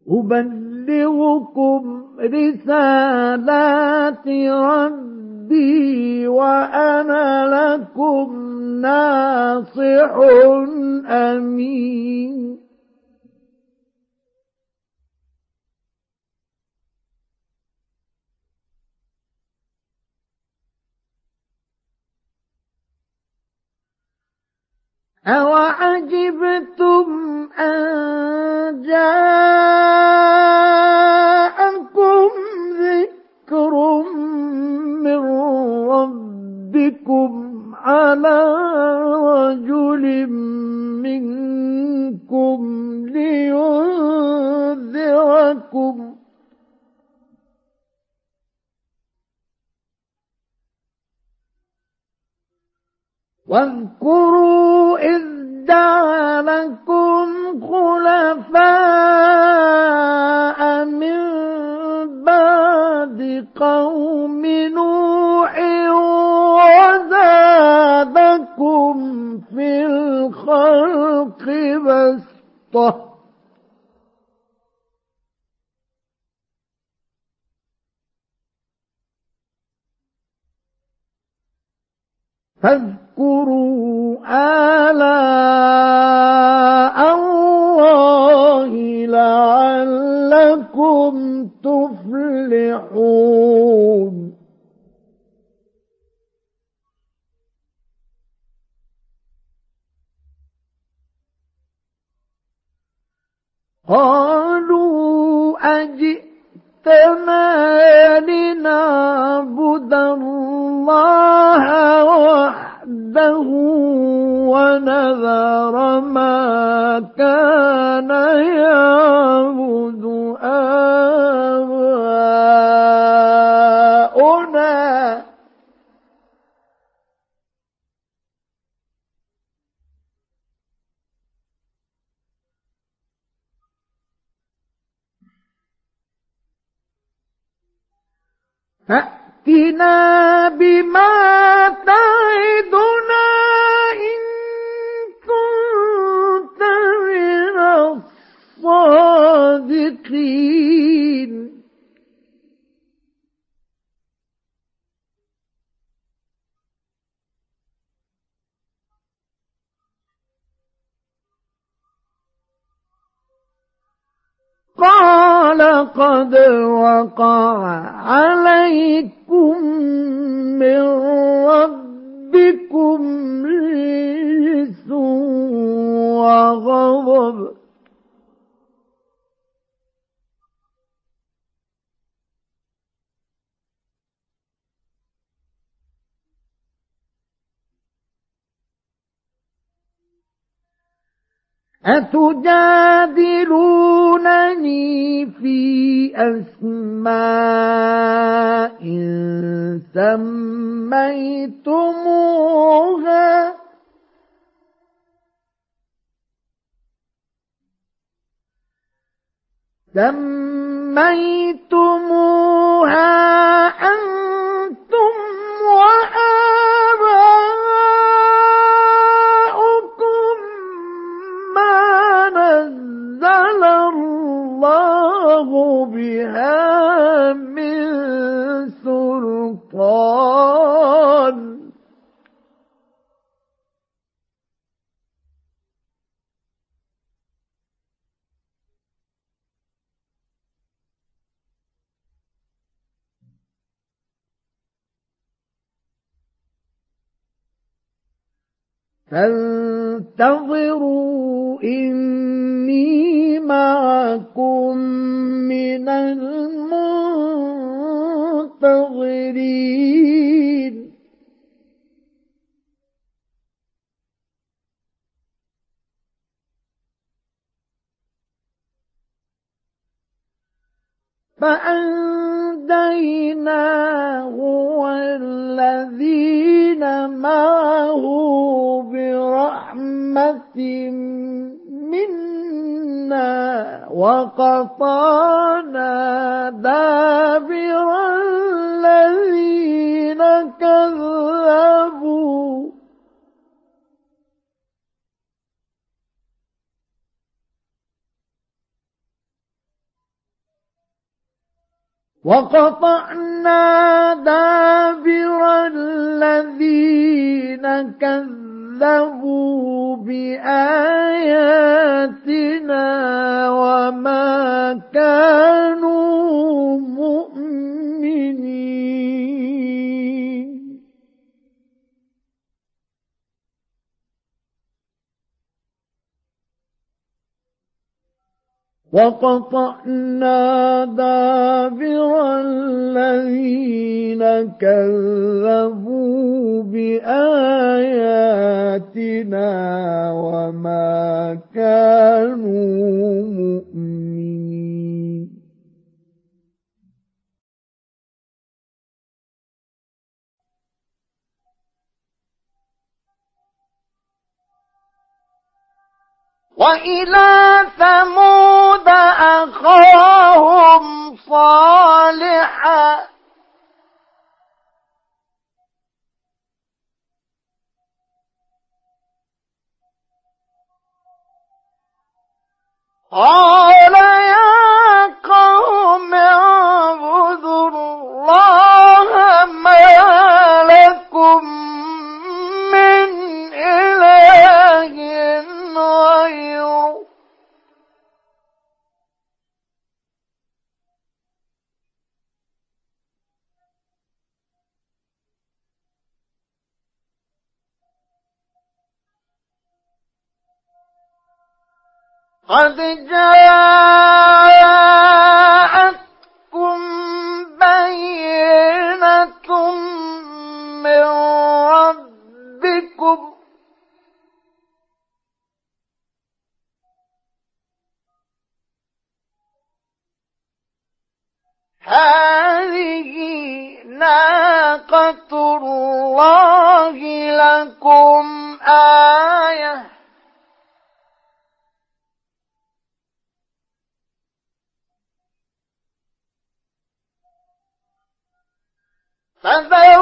أبلغكم رسالات ربي وأنا لكم ناصح أمين. أوعجبتم أن جاءكم ذكر من ربكم على رجل منكم لينذركم واذكروا إذ جعلكم خلفاء من بعد قوم نوح وزادكم في الخلق بسطة فاذكروا آلاء الله لعلكم تفلحون. قالوا أجئتنا لنعبد الله وحده ونذر ما كان يعبد آباؤنا فأتنا بما تعدنا إن كنت من الصادقين. قال قد وقع عليكم من ربكم رجس وغضب أتجادلونني في أسماء سميتموها أنتم وآباؤكم ما نزل الله بها من سلطان فانتظروا إني معكم من المنتظرين. فأنجيناه والذين معه برحمة منا وقطعنا دابر الذين كذبوا وقطعنا دابر الذين كذبوا بآياتنا وما كانوا مؤمنين. وقطعنا دابر الذين كذبوا بآياتنا وما كانوا مؤمنين. وإلى ثمود أخاهم صالحا قال يا قوم اعبدوا الله ما لكم من إله غيره قد جاءتكم بينة من ربكم هذه ناقة الله لكم آية فذروها